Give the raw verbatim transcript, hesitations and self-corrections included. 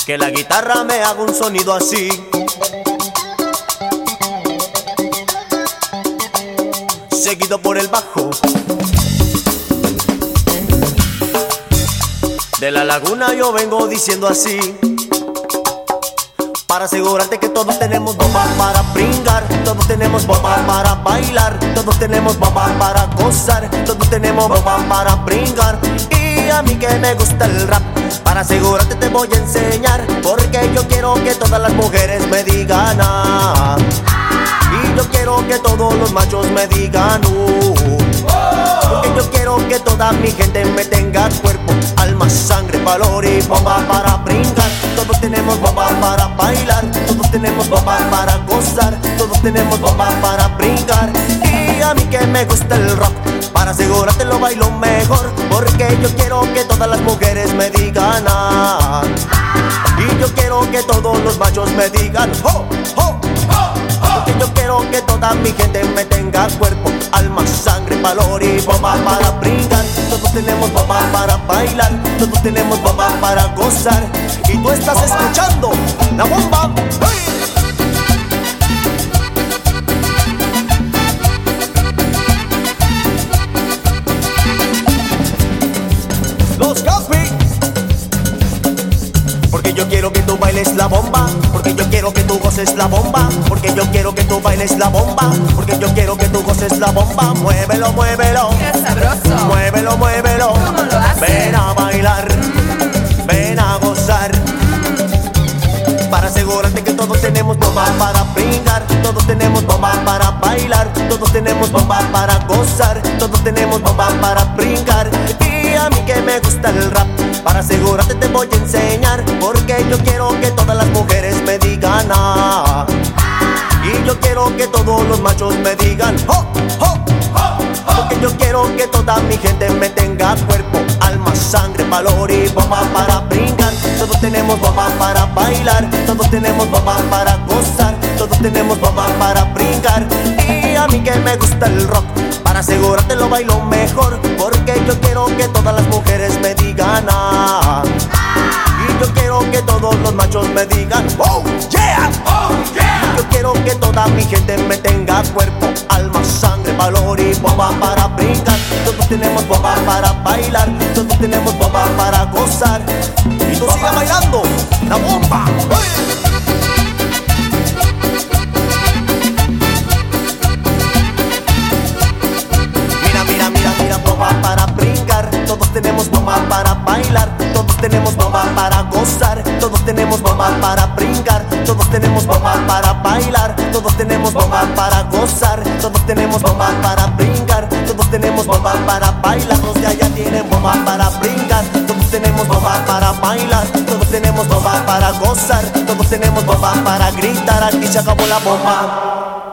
que la guitarra me haga un sonido así. Seguido por el bajo. De la laguna yo vengo diciendo así, para asegurarte que todos tenemos bomba para brincar, todos tenemos bomba para bailar, todos tenemos bomba para gozar, todos tenemos bomba para brincar. Y a mí que me gusta el rap, para asegurarte te voy a enseñar, porque yo quiero que todas las mujeres me digan ah, y yo quiero que todos los machos me digan uh, porque yo quiero que toda mi gente me tenga cuerpo, alma, sangre, valor y bomba para brincar. Todos tenemos bomba para bailar, todos tenemos bomba para gozar, todos tenemos bomba para brincar. Y a mí que me gusta el rock, para asegurarte lo bailo mejor, porque yo quiero que todas las mujeres me digan ah, y yo quiero que todos los machos me digan ho, ho, porque yo quiero que toda mi gente me tenga cuerpo, alma, sangre, valor y bomba para brincar. Todos tenemos bomba para bailar, todos tenemos bomba para gozar. Y tú estás escuchando La Bomba. ¡Hey! Los Capi. Porque yo quiero que tú bailes la bomba, porque yo quiero que tú goces la bomba, porque yo quiero que tú bailes la bomba, porque yo quiero que tú goces la bomba. Muévelo, muévelo, ¡qué sabroso! Muévelo, muévelo. ¿Cómo lo haces? Ven a bailar, mm. ven a gozar, para asegurarte que todos tenemos bomba para brincar, todos tenemos bomba para bailar, todos tenemos bomba para gozar, todos tenemos bomba para brincar. Y a mí que me gusta el rap, para asegurarte te voy a enseñar, porque yo quiero que todas las mujeres me digan ah, y yo quiero que todos los machos me digan ho, ho, porque yo quiero que toda mi gente me tenga cuerpo, alma, sangre, valor y bomba para brincar. Todos tenemos bomba para bailar, todos tenemos bomba para gozar, todos tenemos bomba para brincar. Y a mí que me gusta el rock, para asegurarte lo bailo mejor, porque yo quiero que todas las mujeres me digan ah, y yo quiero que todos los machos me digan oh yeah, oh yeah. Yo quiero que toda mi gente me tenga cuerpo, alma, sangre, valor y bomba para brincar. Todos tenemos bomba para bailar, todos tenemos bomba para gozar. Y tú sigue bailando La Bomba. ¡Hey! Para brincar, todos tenemos bomba para bailar, todos tenemos bomba para gozar, todos tenemos bomba para brincar, todos tenemos bomba para bailar, todos tenemos bomba para gozar, todos tenemos bomba para brincar, todos tenemos bomba para bailar. Los de allá tienen bomba para brincar, todos tenemos bomba para bailar, todos tenemos bomba para gozar, todos tenemos bomba para gritar. Aquí se acabó la bomba.